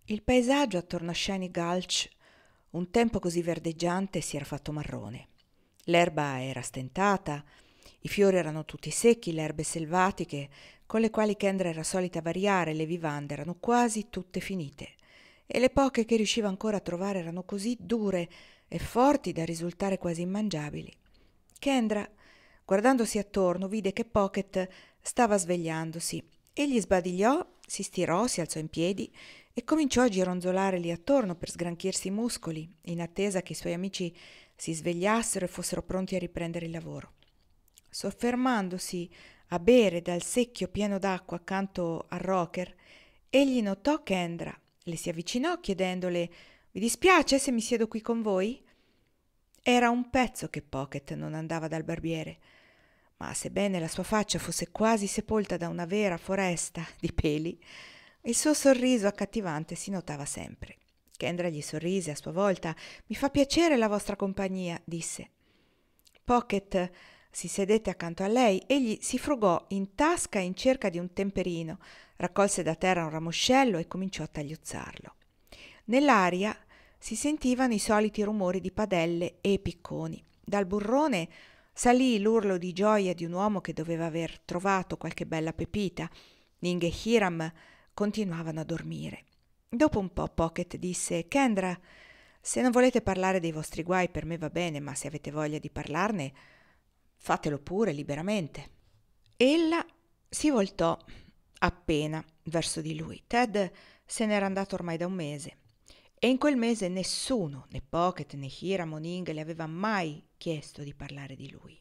Il paesaggio attorno a Shiny Gulch, un tempo così verdeggiante, si era fatto marrone. L'erba era stentata, i fiori erano tutti secchi, le erbe selvatiche con le quali Kendra era solita variare le vivande erano quasi tutte finite e le poche che riusciva ancora a trovare erano così dure e forti da risultare quasi immangiabili. Kendra, guardandosi attorno, vide che Pocket stava svegliandosi. Egli sbadigliò, si stirò, si alzò in piedi e cominciò a gironzolare lì attorno per sgranchirsi i muscoli, in attesa che i suoi amici si svegliassero e fossero pronti a riprendere il lavoro. Soffermandosi a bere dal secchio pieno d'acqua accanto al rocker, egli notò Kendra. Le si avvicinò chiedendole: «Vi dispiace se mi siedo qui con voi?» Era un pezzo che Pocket non andava dal barbiere, ma sebbene la sua faccia fosse quasi sepolta da una vera foresta di peli, il suo sorriso accattivante si notava sempre. Kendra gli sorrise a sua volta. «Mi fa piacere la vostra compagnia», disse. Pocket si sedette accanto a lei. Egli si frugò in tasca in cerca di un temperino, raccolse da terra un ramoscello e cominciò a tagliuzzarlo. Nell'aria si sentivano i soliti rumori di padelle e picconi. Dal burrone salì l'urlo di gioia di un uomo che doveva aver trovato qualche bella pepita. Ning e Hiram continuavano a dormire. Dopo un po' Pocket disse: «Kendra, se non volete parlare dei vostri guai per me va bene, ma se avete voglia di parlarne, fatelo pure liberamente». Ella si voltò appena verso di lui. Ted se n'era andato ormai da un mese e in quel mese nessuno, né Pocket né Hiram o Ning, le aveva mai chiesto di parlare di lui.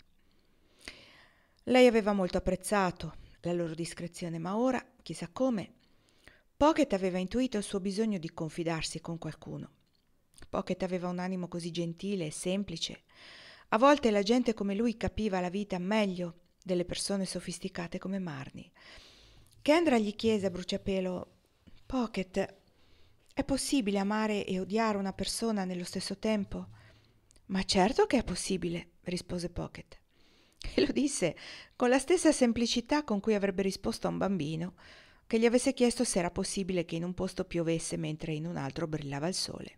Lei aveva molto apprezzato la loro discrezione, ma ora, chissà come, Pocket aveva intuito il suo bisogno di confidarsi con qualcuno. Pocket aveva un animo così gentile e semplice. A volte la gente come lui capiva la vita meglio delle persone sofisticate come Marnie. Kendra gli chiese a bruciapelo: «Pocket, è possibile amare e odiare una persona nello stesso tempo?» «Ma certo che è possibile», rispose Pocket. E lo disse con la stessa semplicità con cui avrebbe risposto a un bambino che gli avesse chiesto se era possibile che in un posto piovesse mentre in un altro brillava il sole.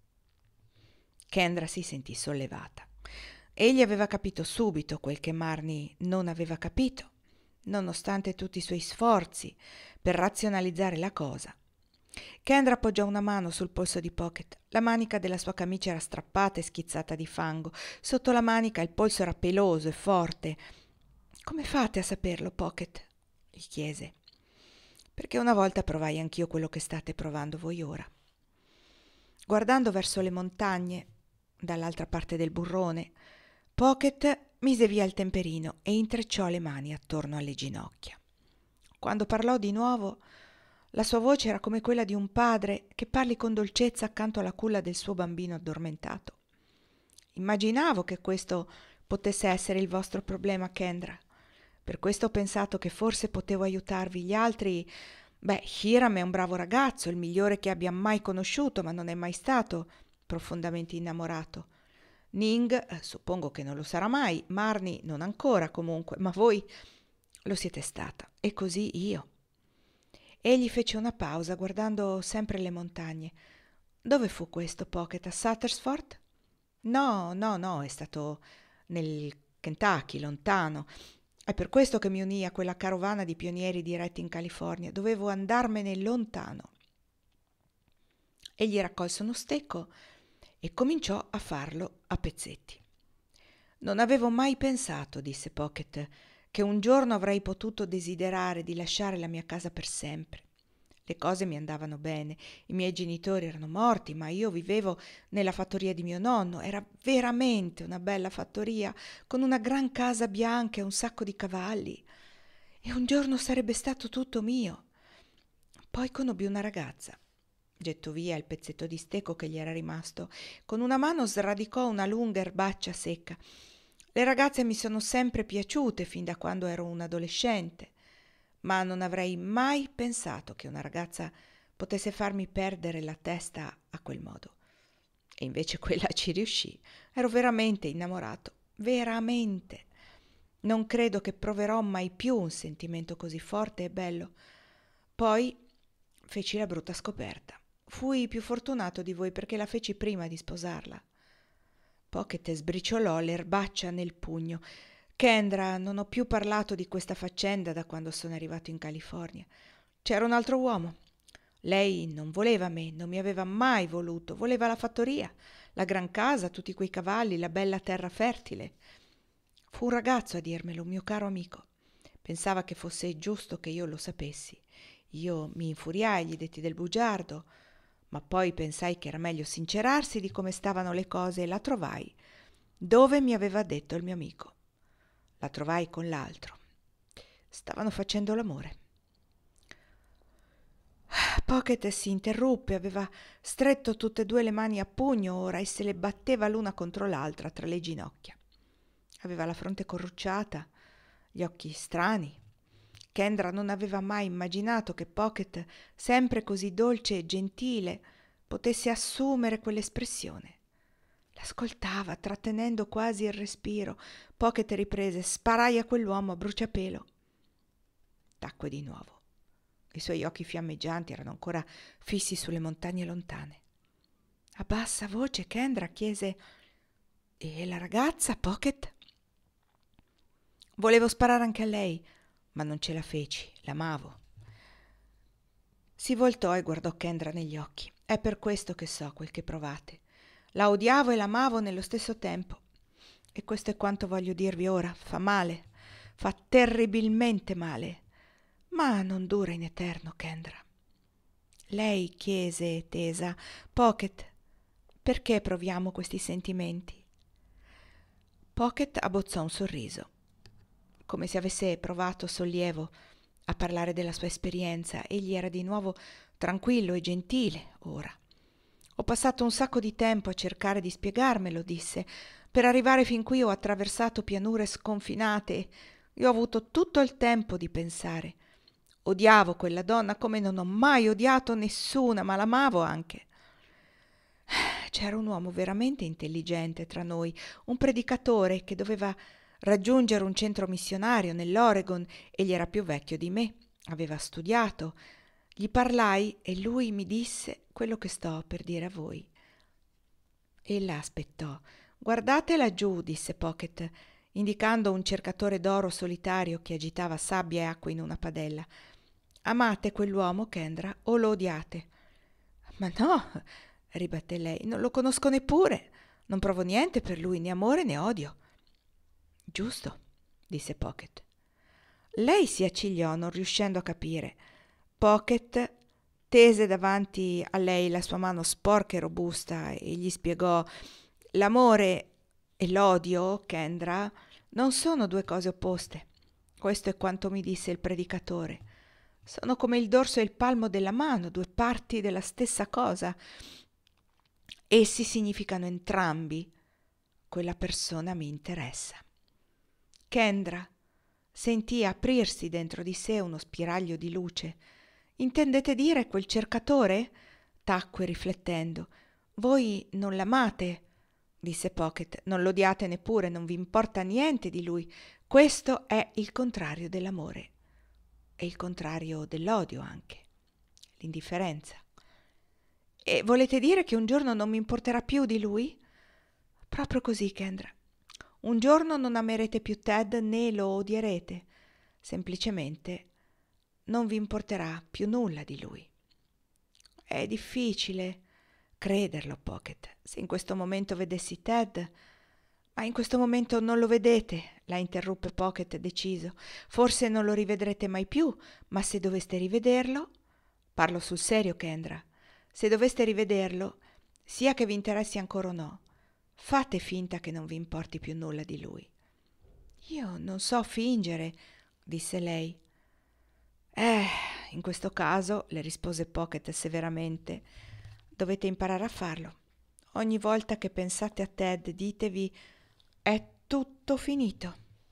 Kendra si sentì sollevata. Egli aveva capito subito quel che Marnie non aveva capito, nonostante tutti i suoi sforzi per razionalizzare la cosa. Kendra appoggiò una mano sul polso di Pocket. La manica della sua camicia era strappata e schizzata di fango. Sotto la manica il polso era peloso e forte. «Come fate a saperlo, Pocket?» gli chiese. «Perché una volta provai anch'io quello che state provando voi ora». Guardando verso le montagne, dall'altra parte del burrone, Pocket mise via il temperino e intrecciò le mani attorno alle ginocchia. Quando parlò di nuovo, la sua voce era come quella di un padre che parli con dolcezza accanto alla culla del suo bambino addormentato. «Immaginavo che questo potesse essere il vostro problema, Kendra. Per questo ho pensato che forse potevo aiutarvi. Gli altri... Hiram è un bravo ragazzo, il migliore che abbia mai conosciuto, ma non è mai stato profondamente innamorato. Ning, suppongo che non lo sarà mai, Marnie non ancora comunque, ma voi lo siete stata, e così io». Egli fece una pausa, guardando sempre le montagne. «Dove fu questo, Pocket? A Suttersford?» «No, no, no, è stato nel Kentucky, lontano. È per questo che mi unii a quella carovana di pionieri diretti in California. Dovevo andarmene lontano». Egli raccolse uno stecco e cominciò a farlo a pezzetti. «Non avevo mai pensato», disse Pocket, «che un giorno avrei potuto desiderare di lasciare la mia casa per sempre. Le cose mi andavano bene, i miei genitori erano morti, ma io vivevo nella fattoria di mio nonno. Era veramente una bella fattoria, con una gran casa bianca e un sacco di cavalli. E un giorno sarebbe stato tutto mio. Poi conobbi una ragazza». Gettò via il pezzetto di stecco che gli era rimasto. Con una mano sradicò una lunga erbaccia secca. «Le ragazze mi sono sempre piaciute fin da quando ero un adolescente, ma non avrei mai pensato che una ragazza potesse farmi perdere la testa a quel modo. E invece quella ci riuscì. Ero veramente innamorato, veramente. Non credo che proverò mai più un sentimento così forte e bello. Poi feci la brutta scoperta. fui più fortunato di voi perché la feci prima di sposarla. Pocket sbriciolò l'erbaccia nel pugno. Kendra, non ho più parlato di questa faccenda da quando sono arrivato in California. C'era un altro uomo. Lei non voleva me, non mi aveva mai voluto, voleva la fattoria, la gran casa, tutti quei cavalli, la bella terra fertile. Fu un ragazzo a dirmelo, un mio caro amico. Pensava che fosse giusto che io lo sapessi. Io mi infuriai, gli detti del bugiardo, ma poi pensai che era meglio sincerarsi di come stavano le cose e la trovai dove mi aveva detto il mio amico. La trovai con l'altro. Stavano facendo l'amore. Pocket si interruppe, aveva stretto tutte e due le mani a pugno ora e se le batteva l'una contro l'altra tra le ginocchia. Aveva la fronte corrucciata, gli occhi strani. Kendra non aveva mai immaginato che Pocket, sempre così dolce e gentile, potesse assumere quell'espressione. L'ascoltava, trattenendo quasi il respiro. Pocket riprese: sparai a quell'uomo a bruciapelo. Tacque di nuovo. I suoi occhi fiammeggianti erano ancora fissi sulle montagne lontane. A bassa voce Kendra chiese: e la ragazza, Pocket? Volevo sparare anche a lei, ma non ce la feci, l'amavo. Si voltò e guardò Kendra negli occhi. È per questo che so quel che provate. La odiavo e l'amavo nello stesso tempo. E questo è quanto voglio dirvi ora. Fa male, fa terribilmente male, ma non dura in eterno, Kendra. Lei chiese tesa: Pocket, perché proviamo questi sentimenti? Pocket abbozzò un sorriso, come se avesse provato sollievo a parlare della sua esperienza. Egli era di nuovo tranquillo e gentile ora. Ho passato un sacco di tempo a cercare di spiegarmelo, disse. Per arrivare fin qui ho attraversato pianure sconfinate e ho avuto tutto il tempo di pensare. Odiavo quella donna come non ho mai odiato nessuna, ma l'amavo anche. C'era un uomo veramente intelligente tra noi, un predicatore che doveva raggiungere un centro missionario nell'Oregon. Egli era più vecchio di me, aveva studiato. Gli parlai e lui mi disse quello che sto per dire a voi. Ella aspettò. Guardate laggiù, disse Pocket, indicando un cercatore d'oro solitario che agitava sabbia e acqua in una padella. Amate quell'uomo, Kendra, o lo odiate? Ma no, ribatté lei, non lo conosco neppure. Non provo niente per lui, né amore né odio. Giusto, disse Pocket. Lei si accigliò, non riuscendo a capire. Pocket tese davanti a lei la sua mano sporca e robusta e gli spiegò: l'amore e l'odio, Kendra, non sono due cose opposte. Questo è quanto mi disse il predicatore. Sono come il dorso e il palmo della mano, due parti della stessa cosa. Essi significano entrambi: quella persona mi interessa. Kendra sentì aprirsi dentro di sé uno spiraglio di luce. Intendete dire quel cercatore? Tacque riflettendo. Voi non l'amate, disse Pocket, non lo odiate neppure, non vi importa niente di lui. Questo è il contrario dell'amore. È il contrario dell'odio anche, l'indifferenza. E volete dire che un giorno non mi importerà più di lui? Proprio così, Kendra. Un giorno non amerete più Ted né lo odierete. Semplicemente non vi importerà più nulla di lui. È difficile crederlo, Pocket. Se in questo momento vedessi Ted... Ma in questo momento non lo vedete, la interruppe Pocket deciso. Forse non lo rivedrete mai più, ma se doveste rivederlo... Parlo sul serio, Kendra. Se doveste rivederlo, sia che vi interessi ancora o no, fate finta che non vi importi più nulla di lui. Io non so fingere, disse lei. In questo caso, le rispose Pocket severamente, dovete imparare a farlo. Ogni volta che pensate a Ted, ditevi: è tutto finito.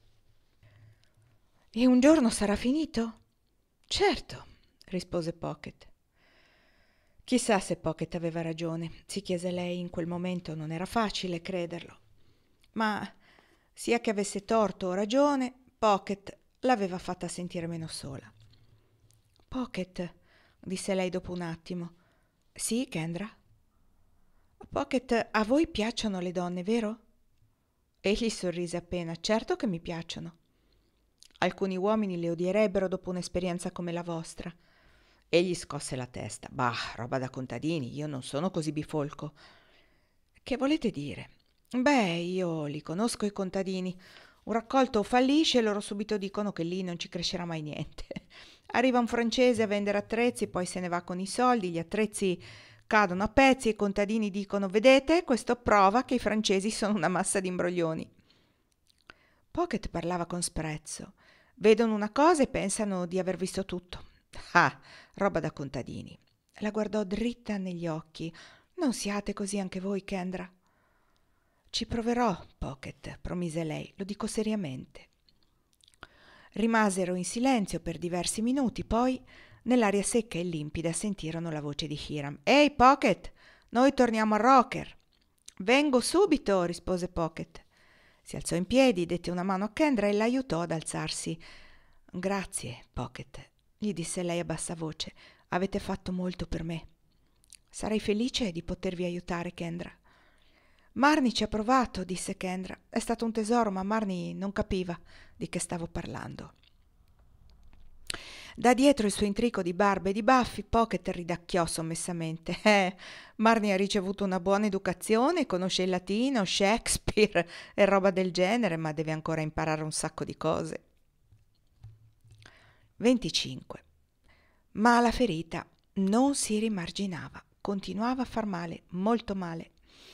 E un giorno sarà finito? Certo, rispose Pocket. Chissà se Pocket aveva ragione, si chiese lei in quel momento. Non era facile crederlo. Ma sia che avesse torto o ragione, Pocket l'aveva fatta sentire meno sola. Pocket, disse lei dopo un attimo, Sì, Kendra? Pocket, a voi piacciono le donne, vero? Egli sorrise appena. Certo che mi piacciono. Alcuni uomini le odierebbero dopo un'esperienza come la vostra. Egli scosse la testa. Bah, roba da contadini, io non sono così bifolco. Che volete dire? Beh, io li conosco i contadini. Un raccolto fallisce e loro subito dicono che lì non ci crescerà mai niente. Arriva un francese a vendere attrezzi, poi se ne va con i soldi, gli attrezzi cadono a pezzi e i contadini dicono: vedete, questo prova che i francesi sono una massa di imbroglioni. Pocket parlava con sprezzo. Vedono una cosa e pensano di aver visto tutto. Ah, roba da contadini. La guardò dritta negli occhi. Non siate così anche voi, Kendra. Ci proverò, Pocket, promise lei, lo dico seriamente. Rimasero in silenzio per diversi minuti, poi, nell'aria secca e limpida, sentirono la voce di Hiram. Ehi, Pocket, noi torniamo a Roker. Vengo subito, rispose Pocket. Si alzò in piedi, dette una mano a Kendra e l'aiutò ad alzarsi. Grazie, Pocket, gli disse lei a bassa voce. Avete fatto molto per me. Sarei felice di potervi aiutare, Kendra. Marnie ci ha provato, disse Kendra. È stato un tesoro, ma Marnie non capiva di che stavo parlando. Da dietro il suo intrico di barba e di baffi, Pocket ridacchiò sommessamente. Marnie ha ricevuto una buona educazione, conosce il latino, Shakespeare e roba del genere, ma deve ancora imparare un sacco di cose. 25. Ma la ferita non si rimarginava, continuava a far male, molto male.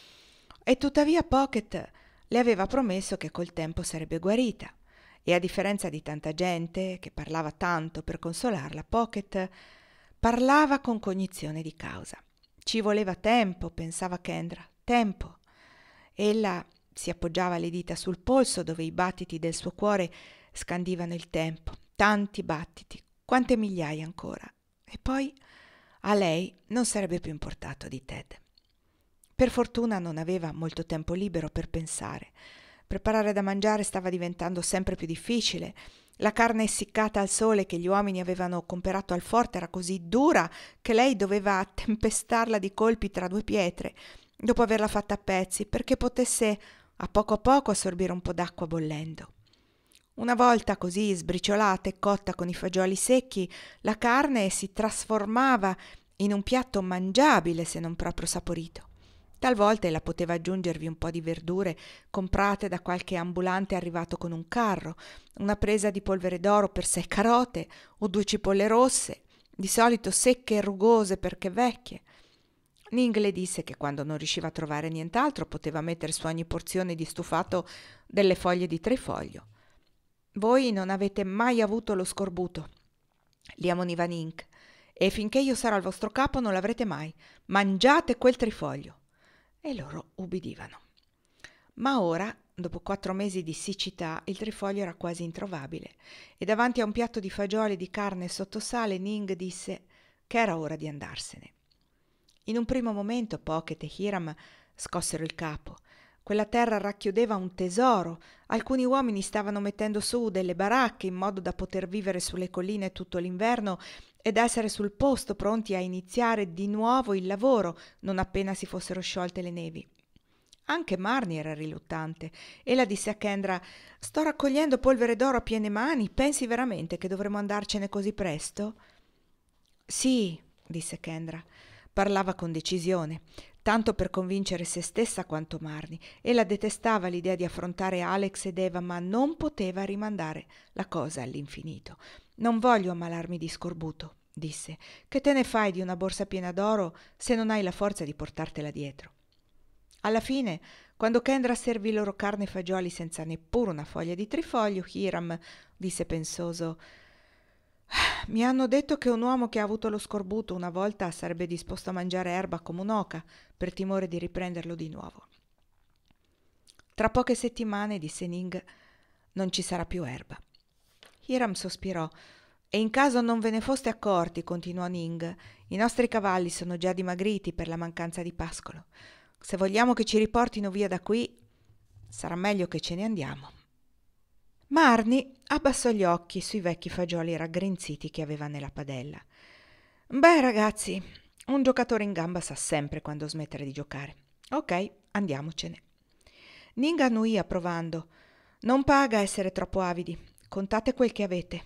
E tuttavia Pocket le aveva promesso che col tempo sarebbe guarita. E a differenza di tanta gente che parlava tanto per consolarla, Pocket parlava con cognizione di causa. Ci voleva tempo, pensava Kendra, tempo. Ella si appoggiava le dita sul polso dove i battiti del suo cuore scandivano il tempo. Tanti battiti, quante migliaia ancora. E poi a lei non sarebbe più importato di Ted. Per fortuna non aveva molto tempo libero per pensare. Preparare da mangiare stava diventando sempre più difficile. La carne essiccata al sole che gli uomini avevano comperato al forte era così dura che lei doveva tempestarla di colpi tra due pietre, dopo averla fatta a pezzi, perché potesse a poco assorbire un po' d'acqua bollendo. Una volta così sbriciolata e cotta con i fagioli secchi, la carne si trasformava in un piatto mangiabile se non proprio saporito. Talvolta ella poteva aggiungervi un po' di verdure comprate da qualche ambulante arrivato con un carro, una presa di polvere d'oro per 6 carote o 2 cipolle rosse, di solito secche e rugose perché vecchie. Ning le disse che quando non riusciva a trovare nient'altro poteva mettere su ogni porzione di stufato delle foglie di trifoglio. Voi non avete mai avuto lo scorbuto, li ammoniva Ning, e finché io sarò al vostro capo non l'avrete mai. Mangiate quel trifoglio. E loro ubbidivano. Ma ora, dopo 4 mesi di siccità, il trifoglio era quasi introvabile e davanti a un piatto di fagioli di carne sotto sale Ning disse che era ora di andarsene. In un primo momento Pocket e Hiram scossero il capo. Quella terra racchiudeva un tesoro. Alcuni uomini stavano mettendo su delle baracche in modo da poter vivere sulle colline tutto l'inverno ed essere sul posto pronti a iniziare di nuovo il lavoro non appena si fossero sciolte le nevi. Anche Marnie era riluttante. Ella disse a Kendra: sto raccogliendo polvere d'oro a piene mani, pensi veramente che dovremmo andarcene così presto? Sì, disse Kendra. Parlava con decisione, tanto per convincere se stessa quanto Marnie. Ella detestava l'idea di affrontare Alex ed Eva, ma non poteva rimandare la cosa all'infinito. Non voglio ammalarmi di scorbuto, disse. Che te ne fai di una borsa piena d'oro se non hai la forza di portartela dietro? Alla fine, quando Kendra servì loro carne e fagioli senza neppure una foglia di trifoglio, Hiram disse pensoso: mi hanno detto che un uomo che ha avuto lo scorbuto una volta sarebbe disposto a mangiare erba come un'oca per timore di riprenderlo di nuovo. Tra poche settimane, disse Ning, non ci sarà più erba. Hiram sospirò. E in caso non ve ne foste accorti, continuò Ning, i nostri cavalli sono già dimagriti per la mancanza di pascolo. Se vogliamo che ci riportino via da qui, sarà meglio che ce ne andiamo. Marnie abbassò gli occhi sui vecchi fagioli raggrinziti che aveva nella padella. Beh, ragazzi, Un giocatore in gamba sa sempre quando smettere di giocare. Ok, andiamocene. Ning annuì approvando. Non paga essere troppo avidi. Contate quel che avete.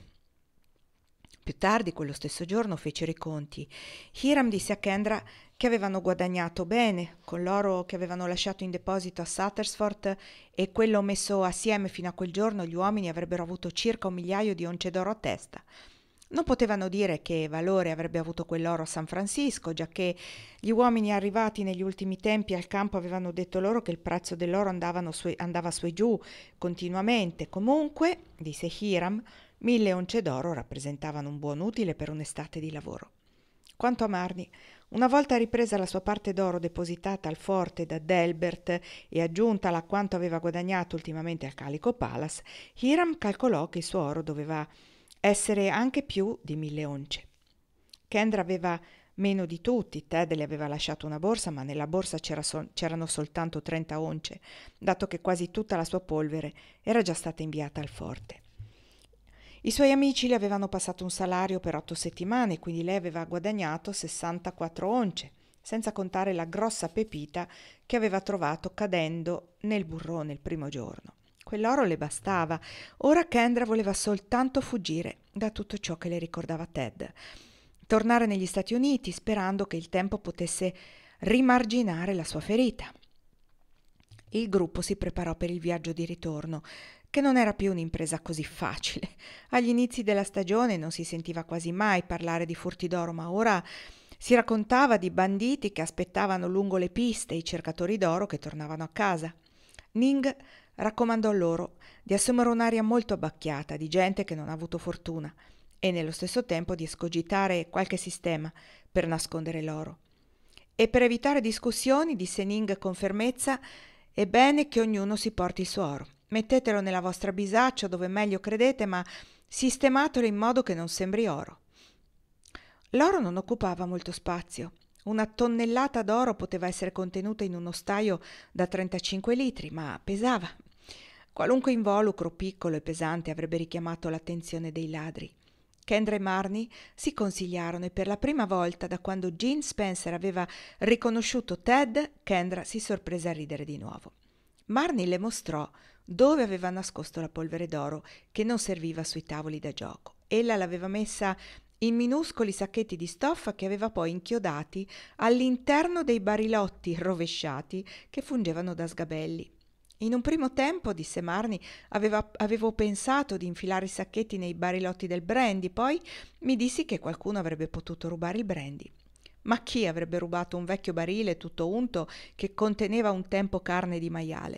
Più tardi, quello stesso giorno, fecero i conti. Hiram disse a Kendra che avevano guadagnato bene con l'oro che avevano lasciato in deposito a Suttersford e quello messo assieme fino a quel giorno gli uomini avrebbero avuto circa 1 migliaio di once d'oro a testa. Non potevano dire che valore avrebbe avuto quell'oro a San Francisco, giacché gli uomini arrivati negli ultimi tempi al campo avevano detto loro che il prezzo dell'oro andava su e giù continuamente. Comunque, disse Hiram, 1.000 once d'oro rappresentavano un buon utile per un'estate di lavoro. Quanto a Marnie, una volta ripresa la sua parte d'oro depositata al forte da Delbert e aggiuntala a quanto aveva guadagnato ultimamente al Calico Palace, Hiram calcolò che il suo oro doveva essere anche più di 1.000 once. Kendra aveva meno di tutti. Ted le aveva lasciato una borsa, ma nella borsa c'erano soltanto 30 once, dato che quasi tutta la sua polvere era già stata inviata al forte. I suoi amici le avevano passato un salario per 8 settimane, quindi lei aveva guadagnato 64 once, senza contare la grossa pepita che aveva trovato cadendo nel burrone il primo giorno. Quell'oro le bastava. Ora Kendra voleva soltanto fuggire da tutto ciò che le ricordava Ted. Tornare negli Stati Uniti sperando che il tempo potesse rimarginare la sua ferita. Il gruppo si preparò per il viaggio di ritorno, che non era più un'impresa così facile. Agli inizi della stagione non si sentiva quasi mai parlare di furti d'oro, ma ora si raccontava di banditi che aspettavano lungo le piste i cercatori d'oro che tornavano a casa. Ning raccomandò loro di assumere un'aria molto abbacchiata di gente che non ha avuto fortuna e nello stesso tempo di escogitare qualche sistema per nascondere l'oro. E per evitare discussioni, disse Ning con fermezza, è bene che ognuno si porti il suo oro. Mettetelo nella vostra bisaccia dove meglio credete, ma sistematelo in modo che non sembri oro. L'oro non occupava molto spazio. Una tonnellata d'oro poteva essere contenuta in uno staio da 35 litri, ma pesava. Qualunque involucro piccolo e pesante avrebbe richiamato l'attenzione dei ladri. Kendra e Marnie si consigliarono e per la prima volta da quando Gene Spencer aveva riconosciuto Ted, Kendra si sorprese a ridere di nuovo. Marnie le mostrò dove aveva nascosto la polvere d'oro che non serviva sui tavoli da gioco. Ella l'aveva messa in minuscoli sacchetti di stoffa che aveva poi inchiodati all'interno dei barilotti rovesciati che fungevano da sgabelli. In un primo tempo, disse Marnie, avevo pensato di infilare i sacchetti nei barilotti del brandy, poi mi dissi che qualcuno avrebbe potuto rubare il brandy. Ma chi avrebbe rubato un vecchio barile tutto unto che conteneva un tempo carne di maiale?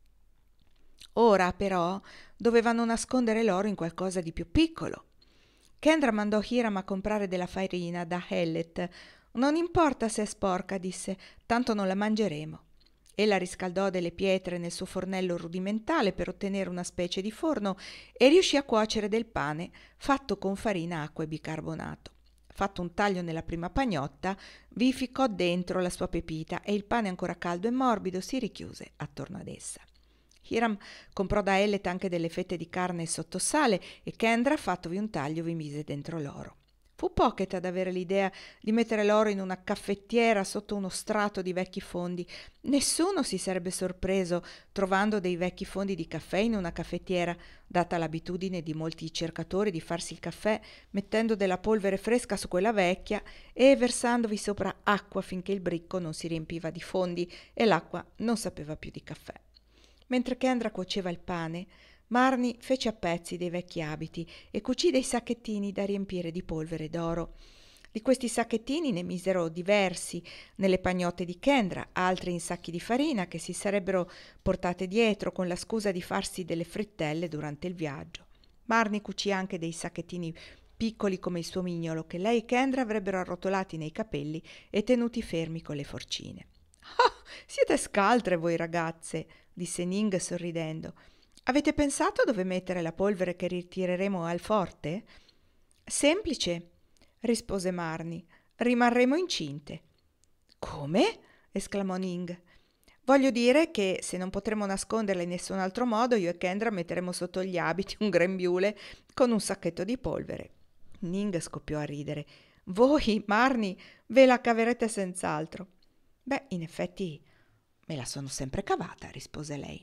Ora, però, dovevano nascondere l'oro in qualcosa di più piccolo. Kendra mandò Hiram a comprare della farina da Hellet. Non importa se è sporca, disse, tanto non la mangeremo. Ella riscaldò delle pietre nel suo fornello rudimentale per ottenere una specie di forno e riuscì a cuocere del pane fatto con farina, acqua e bicarbonato. Fatto un taglio nella prima pagnotta, vi ficcò dentro la sua pepita e il pane ancora caldo e morbido si richiuse attorno ad essa. Hiram comprò da Ellet anche delle fette di carne sotto sale e Kendra, fattovi un taglio, vi mise dentro l'oro. Fu Pocket ad avere l'idea di mettere l'oro in una caffettiera sotto uno strato di vecchi fondi. Nessuno si sarebbe sorpreso trovando dei vecchi fondi di caffè in una caffettiera, data l'abitudine di molti cercatori di farsi il caffè mettendo della polvere fresca su quella vecchia e versandovi sopra acqua finché il bricco non si riempiva di fondi e l'acqua non sapeva più di caffè. Mentre Kendra cuoceva il pane, Marnie fece a pezzi dei vecchi abiti e cucì dei sacchettini da riempire di polvere d'oro. Di questi sacchettini ne misero diversi nelle pagnotte di Kendra, altri in sacchi di farina che si sarebbero portate dietro con la scusa di farsi delle frittelle durante il viaggio. Marnie cucì anche dei sacchettini piccoli come il suo mignolo che lei e Kendra avrebbero arrotolati nei capelli e tenuti fermi con le forcine. «Ah, siete scaltre voi ragazze!» disse Ning sorridendo. «Avete pensato dove mettere la polvere che ritireremo al forte?» «Semplice», rispose Marnie. «Rimarremo incinte». «Come?» esclamò Ning. «Voglio dire che se non potremo nasconderla in nessun altro modo, io e Kendra metteremo sotto gli abiti un grembiule con un sacchetto di polvere». Ning scoppiò a ridere. Voi, Marnie, ve la caverete senz'altro. Beh, in effetti me la sono sempre cavata, rispose lei.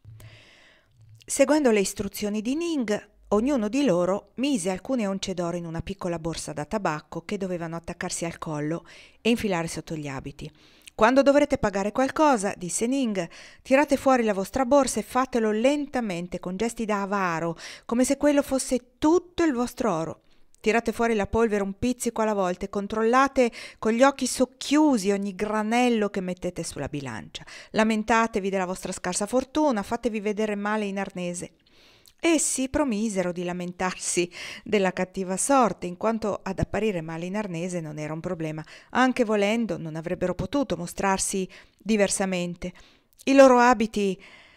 Seguendo le istruzioni di Ning, ognuno di loro mise alcune once d'oro in una piccola borsa da tabacco che dovevano attaccarsi al collo e infilare sotto gli abiti. Quando dovrete pagare qualcosa, disse Ning, tirate fuori la vostra borsa e fatelo lentamente, con gesti da avaro, come se quello fosse tutto il vostro oro. Tirate fuori la polvere un pizzico alla volta e controllate con gli occhi socchiusi ogni granello che mettete sulla bilancia. Lamentatevi della vostra scarsa fortuna, fatevi vedere male in arnese. Essi promisero di lamentarsi della cattiva sorte, in quanto ad apparire male in arnese non era un problema. Anche volendo non avrebbero potuto mostrarsi diversamente. I loro abiti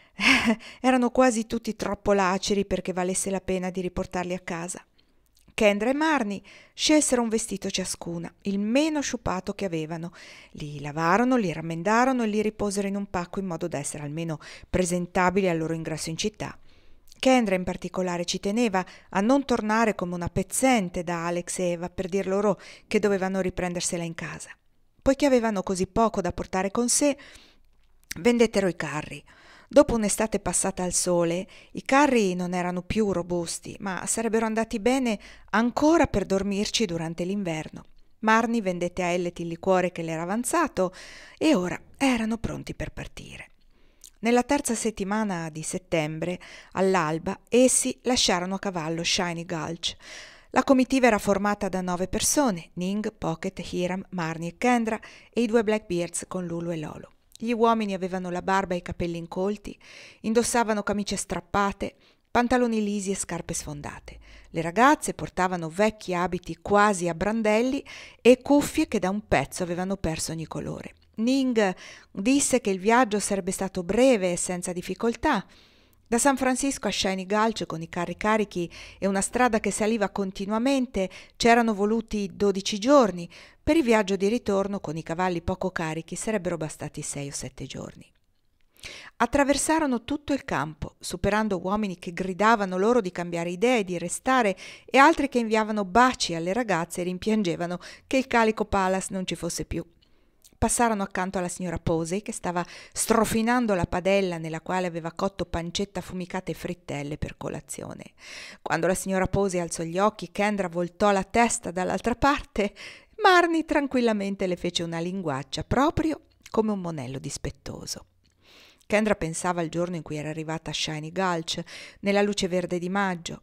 erano quasi tutti troppo laceri perché valesse la pena di riportarli a casa. Kendra e Marnie scelsero un vestito ciascuna, il meno sciupato che avevano. Li lavarono, li rammendarono e li riposero in un pacco in modo da essere almeno presentabili al loro ingresso in città. Kendra in particolare ci teneva a non tornare come una pezzente da Alex e Eva per dir loro che dovevano riprendersela in casa. Poiché avevano così poco da portare con sé, vendettero i carri. Dopo un'estate passata al sole, i carri non erano più robusti, ma sarebbero andati bene ancora per dormirci durante l'inverno. Marnie vendette a Elliot il liquore che le era avanzato e ora erano pronti per partire. Nella terza settimana di settembre, all'alba, essi lasciarono a cavallo Shiny Gulch. La comitiva era formata da 9 persone, Ning, Pocket, Hiram, Marnie e Kendra, e i 2 Blackbeards con Lulu e Lolo. Gli uomini avevano la barba e i capelli incolti, indossavano camicie strappate, pantaloni lisi e scarpe sfondate. Le ragazze portavano vecchi abiti quasi a brandelli e cuffie che da un pezzo avevano perso ogni colore. Ning disse che il viaggio sarebbe stato breve e senza difficoltà. Da San Francisco a Shiny Gulch, con i carri carichi e una strada che saliva continuamente, c'erano voluti 12 giorni. Per il viaggio di ritorno, con i cavalli poco carichi, sarebbero bastati 6 o 7 giorni. Attraversarono tutto il campo, superando uomini che gridavano loro di cambiare idea e di restare, e altri che inviavano baci alle ragazze e rimpiangevano che il Calico Palace non ci fosse più. Passarono accanto alla signora Posey, che stava strofinando la padella nella quale aveva cotto pancetta affumicata e frittelle per colazione. Quando la signora Posey alzò gli occhi, Kendra voltò la testa dall'altra parte. Marnie tranquillamente le fece una linguaccia, proprio come un monello dispettoso. Kendra pensava al giorno in cui era arrivata a Shiny Gulch, nella luce verde di maggio.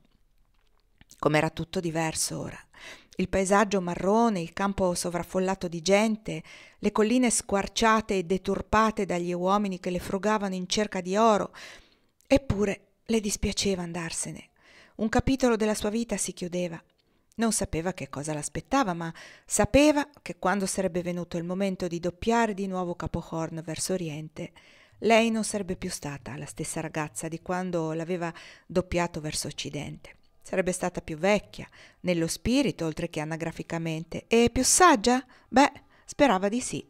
Com'era tutto diverso ora. Il paesaggio marrone, il campo sovraffollato di gente, le colline squarciate e deturpate dagli uomini che le frugavano in cerca di oro. Eppure le dispiaceva andarsene. Un capitolo della sua vita si chiudeva. Non sapeva che cosa l'aspettava, ma sapeva che quando sarebbe venuto il momento di doppiare di nuovo Capo Horn verso oriente, lei non sarebbe più stata la stessa ragazza di quando l'aveva doppiato verso occidente. Sarebbe stata più vecchia, nello spirito oltre che anagraficamente, e più saggia? Beh, sperava di sì.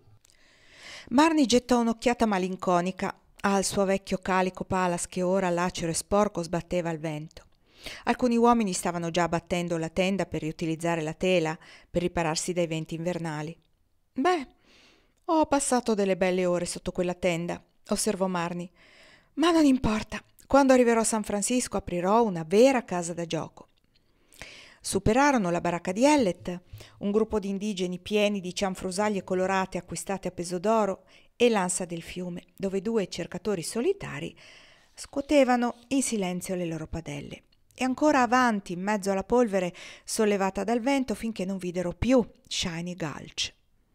Marnie gettò un'occhiata malinconica al suo vecchio Calico Palace che ora, lacero e sporco, sbatteva al vento. Alcuni uomini stavano già battendo la tenda per riutilizzare la tela, per ripararsi dai venti invernali. «Beh, ho passato delle belle ore sotto quella tenda», osservò Marnie. «Ma non importa. Quando arriverò a San Francisco aprirò una vera casa da gioco». Superarono la baracca di Elliot, un gruppo di indigeni pieni di cianfrusaglie colorate acquistate a peso d'oro, e l'ansa del fiume, dove 2 cercatori solitari scuotevano in silenzio le loro padelle. E ancora avanti, in mezzo alla polvere sollevata dal vento, finché non videro più Shiny Gulch.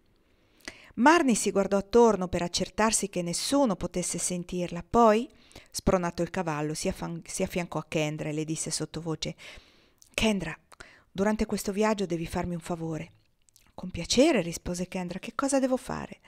Marnie si guardò attorno per accertarsi che nessuno potesse sentirla. Poi, spronato il cavallo, si affiancò a Kendra e le disse sottovoce: «Kendra, durante questo viaggio devi farmi un favore». «Con piacere», rispose Kendra. «Che cosa devo fare?»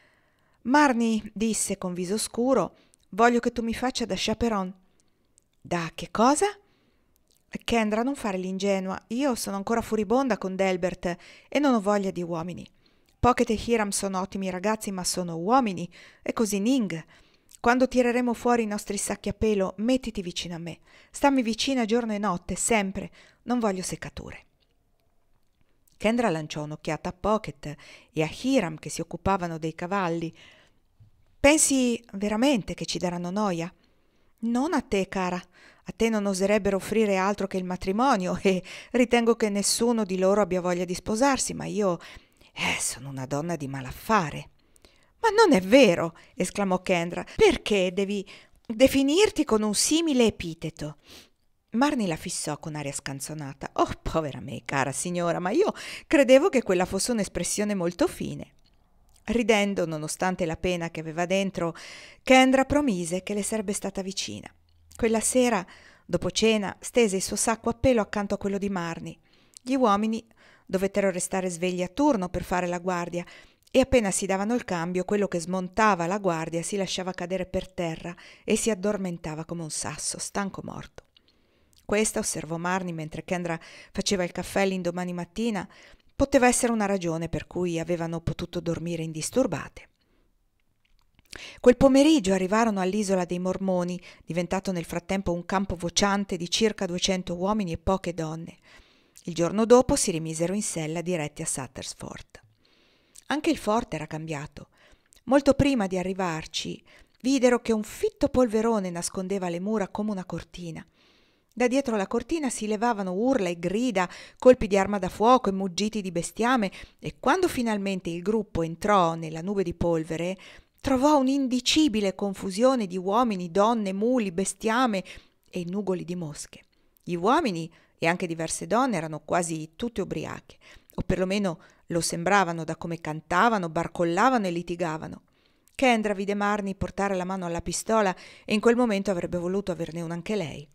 Marnie disse con viso scuro: «Voglio che tu mi faccia da chaperon». «Da che cosa?» «Kendra, non fare l'ingenua. Io sono ancora furibonda con Delbert e non ho voglia di uomini. Pocket e Hiram sono ottimi ragazzi, ma sono uomini, e così Ning. Quando tireremo fuori i nostri sacchi a pelo, mettiti vicino a me. Stammi vicina giorno e notte, sempre. Non voglio seccature». Kendra lanciò un'occhiata a Pocket e a Hiram che si occupavano dei cavalli. «Pensi veramente che ci daranno noia?» «Non a te, cara. A te non oserebbero offrire altro che il matrimonio e ritengo che nessuno di loro abbia voglia di sposarsi, ma io sono una donna di malaffare». «Ma non è vero!» esclamò Kendra. «Perché devi definirti con un simile epiteto?» Marnie la fissò con aria scanzonata. «Oh, povera me, cara signora, ma io credevo che quella fosse un'espressione molto fine». Ridendo, nonostante la pena che aveva dentro, Kendra promise che le sarebbe stata vicina. Quella sera, dopo cena, stese il suo sacco a pelo accanto a quello di Marnie. Gli uomini dovettero restare svegli a turno per fare la guardia e appena si davano il cambio, quello che smontava la guardia si lasciava cadere per terra e si addormentava come un sasso, stanco morto. Questa, osservò Marnie mentre Kendra faceva il caffè l'indomani mattina, poteva essere una ragione per cui avevano potuto dormire indisturbate. Quel pomeriggio arrivarono all'isola dei Mormoni, diventato nel frattempo un campo vociante di circa 200 uomini e poche donne. Il giorno dopo si rimisero in sella diretti a Sutter's Fort. Anche il forte era cambiato. Molto prima di arrivarci, videro che un fitto polverone nascondeva le mura come una cortina. Da dietro la cortina si levavano urla e grida, colpi di arma da fuoco e muggiti di bestiame, e quando finalmente il gruppo entrò nella nube di polvere, trovò un'indicibile confusione di uomini, donne, muli, bestiame e nugoli di mosche. Gli uomini e anche diverse donne erano quasi tutte ubriache, o perlomeno lo sembravano da come cantavano, barcollavano e litigavano. Kendra vide Marnie portare la mano alla pistola e in quel momento avrebbe voluto averne una anche lei.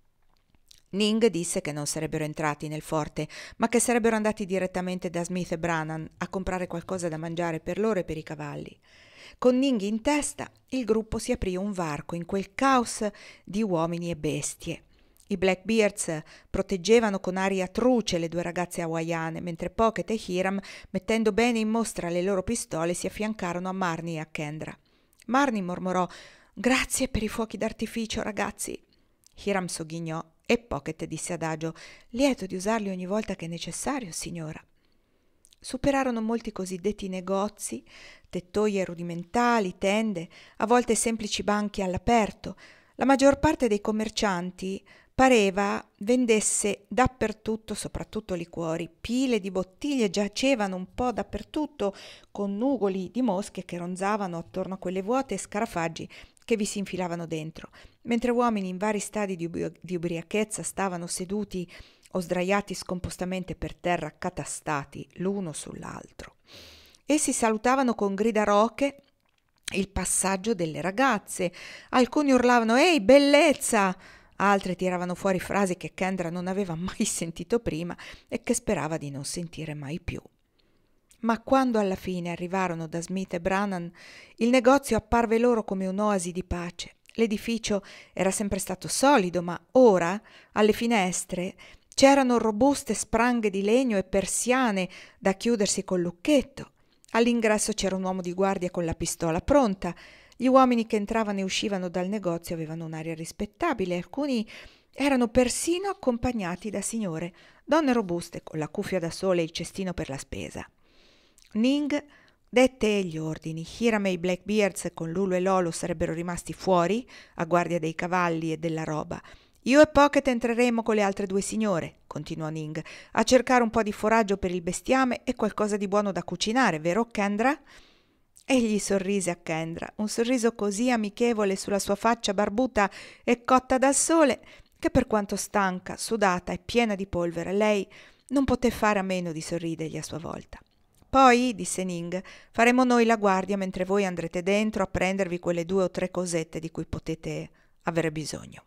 Ning disse che non sarebbero entrati nel forte, ma che sarebbero andati direttamente da Smith e Brannan a comprare qualcosa da mangiare per loro e per i cavalli. Con Ning in testa, il gruppo si aprì un varco in quel caos di uomini e bestie. I Blackbeards proteggevano con aria truce le due ragazze hawaiane, mentre Pocket e Hiram, mettendo bene in mostra le loro pistole, si affiancarono a Marnie e a Kendra. Marnie mormorò: «Grazie per i fuochi d'artificio, ragazzi». Hiram sogghignò e Pocket disse adagio: «Lieto di usarli ogni volta che è necessario, signora». Superarono molti cosiddetti negozi, tettoie rudimentali, tende, a volte semplici banchi all'aperto. La maggior parte dei commercianti pareva vendesse dappertutto, soprattutto liquori. Pile di bottiglie giacevano un po' dappertutto, con nugoli di mosche che ronzavano attorno a quelle vuote e scarafaggi che vi si infilavano dentro, mentre uomini in vari stadi di ubriachezza stavano seduti o sdraiati scompostamente per terra, accatastati l'uno sull'altro. Essi salutavano con grida roche il passaggio delle ragazze. Alcuni urlavano «Ehi, bellezza!», altri tiravano fuori frasi che Kendra non aveva mai sentito prima e che sperava di non sentire mai più. Ma quando alla fine arrivarono da Smith e Brannan, il negozio apparve loro come un'oasi di pace. L'edificio era sempre stato solido, ma ora, alle finestre, c'erano robuste spranghe di legno e persiane da chiudersi col lucchetto. All'ingresso c'era un uomo di guardia con la pistola pronta. Gli uomini che entravano e uscivano dal negozio avevano un'aria rispettabile, alcuni erano persino accompagnati da signore, donne robuste con la cuffia da sole e il cestino per la spesa. Ning dette gli ordini. Hiram e i Blackbeards con Lulu e Lolo sarebbero rimasti fuori a guardia dei cavalli e della roba. «Io e Pocket entreremo con le altre due signore», continuò Ning, «a cercare un po' di foraggio per il bestiame e qualcosa di buono da cucinare, vero Kendra?» Egli sorrise a Kendra, un sorriso così amichevole sulla sua faccia barbuta e cotta dal sole che, per quanto stanca, sudata e piena di polvere, lei non poté fare a meno di sorridergli a sua volta. «Poi», disse Ning, «faremo noi la guardia mentre voi andrete dentro a prendervi quelle 2 o 3 cosette di cui potete avere bisogno».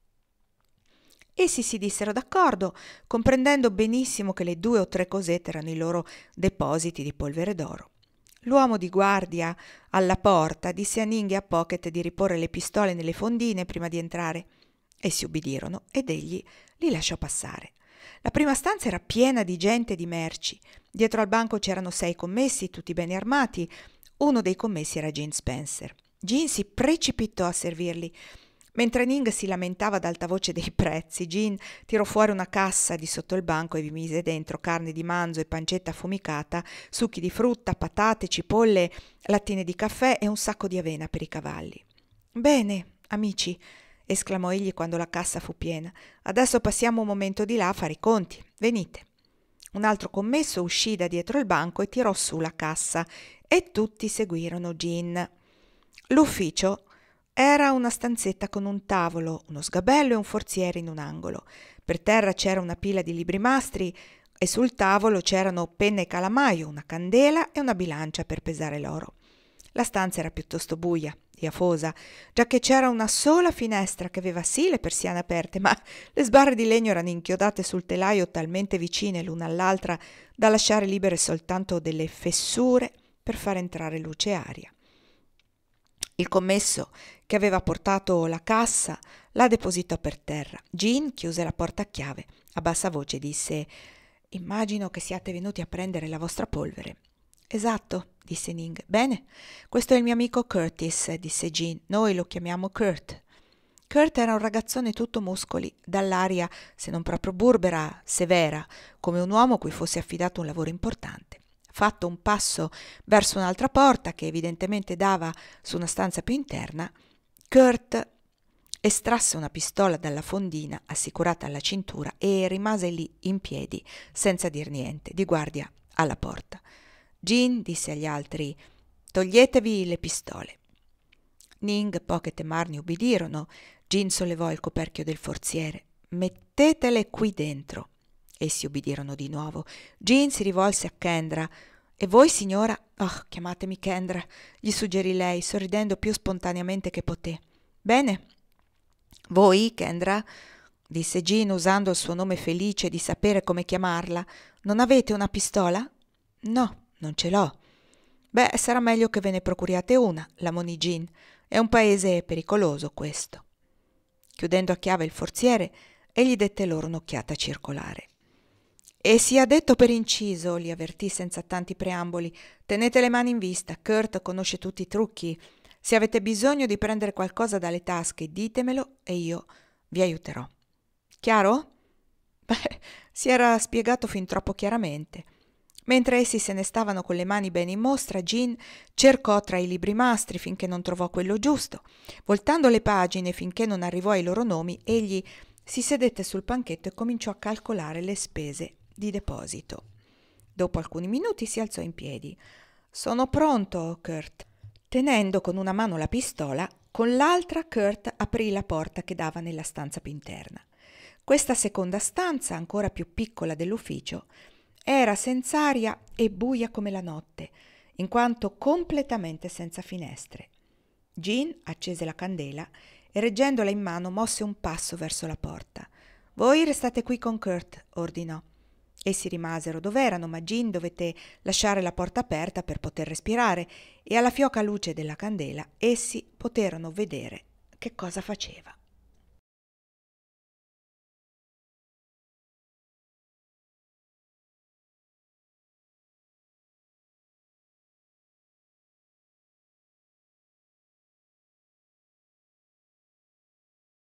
Essi si dissero d'accordo, comprendendo benissimo che le 2 o 3 cosette erano i loro depositi di polvere d'oro. L'uomo di guardia alla porta disse a Ning e a Pocket di riporre le pistole nelle fondine prima di entrare. Essi ubbidirono ed egli li lasciò passare. La prima stanza era piena di gente e di merci. Dietro al banco c'erano 6 commessi, tutti bene armati. Uno dei commessi era Gene Spencer. Gene si precipitò a servirli. Mentre Ning si lamentava ad alta voce dei prezzi, Jean tirò fuori una cassa di sotto il banco e vi mise dentro carne di manzo e pancetta affumicata, succhi di frutta, patate, cipolle, lattine di caffè e un sacco di avena per i cavalli. «Bene, amici», esclamò egli quando la cassa fu piena. «Adesso passiamo un momento di là a fare i conti. Venite». Un altro commesso uscì da dietro il banco e tirò su la cassa e tutti seguirono Jean. L'ufficio era una stanzetta con un tavolo, uno sgabello e un forziere in un angolo. Per terra c'era una pila di libri mastri e sul tavolo c'erano penna e calamaio, una candela e una bilancia per pesare l'oro. La stanza era piuttosto buia e afosa, giacché c'era una sola finestra che aveva sì le persiane aperte, ma le sbarre di legno erano inchiodate sul telaio talmente vicine l'una all'altra da lasciare libere soltanto delle fessure per far entrare luce e aria. Il commesso che aveva portato la cassa la depositò per terra. Jean chiuse la porta a chiave. A bassa voce disse: «Immagino che siate venuti a prendere la vostra polvere». «Esatto», disse Ning. «Bene, questo è il mio amico Curtis», disse Jean. «Noi lo chiamiamo Kurt». Kurt era un ragazzone tutto muscoli, dall'aria, se non proprio burbera, severa, come un uomo cui fosse affidato un lavoro importante. Fatto un passo verso un'altra porta, che evidentemente dava su una stanza più interna, Kurt estrasse una pistola dalla fondina assicurata alla cintura e rimase lì in piedi, senza dir niente, di guardia alla porta. Jean disse agli altri: «Toglietevi le pistole». Ning, Pocket e Marnie ubbidirono. Jean sollevò il coperchio del forziere. «Mettetele qui dentro». Essi ubbidirono di nuovo. Jean si rivolse a Kendra. «E voi, signora?» «Oh, chiamatemi Kendra», gli suggerì lei, sorridendo più spontaneamente che poté. «Bene». «Voi, Kendra?» disse Jean, usando il suo nome felice di sapere come chiamarla. «Non avete una pistola?» «No, non ce l'ho». «Beh, sarà meglio che ve ne procuriate una», l'ammonì Jean. «È un paese pericoloso, questo». Chiudendo a chiave il forziere, egli dette loro un'occhiata circolare. «E sia detto per inciso», li avvertì senza tanti preamboli, «tenete le mani in vista, Kurt conosce tutti i trucchi. Se avete bisogno di prendere qualcosa dalle tasche, ditemelo e io vi aiuterò». «Chiaro?» Beh, si era spiegato fin troppo chiaramente. Mentre essi se ne stavano con le mani bene in mostra, Jean cercò tra i libri mastri finché non trovò quello giusto. Voltando le pagine finché non arrivò ai loro nomi, egli si sedette sul panchetto e cominciò a calcolare le spese di deposito. Dopo alcuni minuti si alzò in piedi. «Sono pronto, Kurt». Tenendo con una mano la pistola, con l'altra Kurt aprì la porta che dava nella stanza più interna. Questa seconda stanza, ancora più piccola dell'ufficio, era senz'aria e buia come la notte, in quanto completamente senza finestre. Jean accese la candela e, reggendola in mano, mosse un passo verso la porta. «Voi restate qui con Kurt», ordinò. Essi rimasero dov'erano, ma Jean dovette lasciare la porta aperta per poter respirare, e alla fioca luce della candela essi poterono vedere che cosa faceva.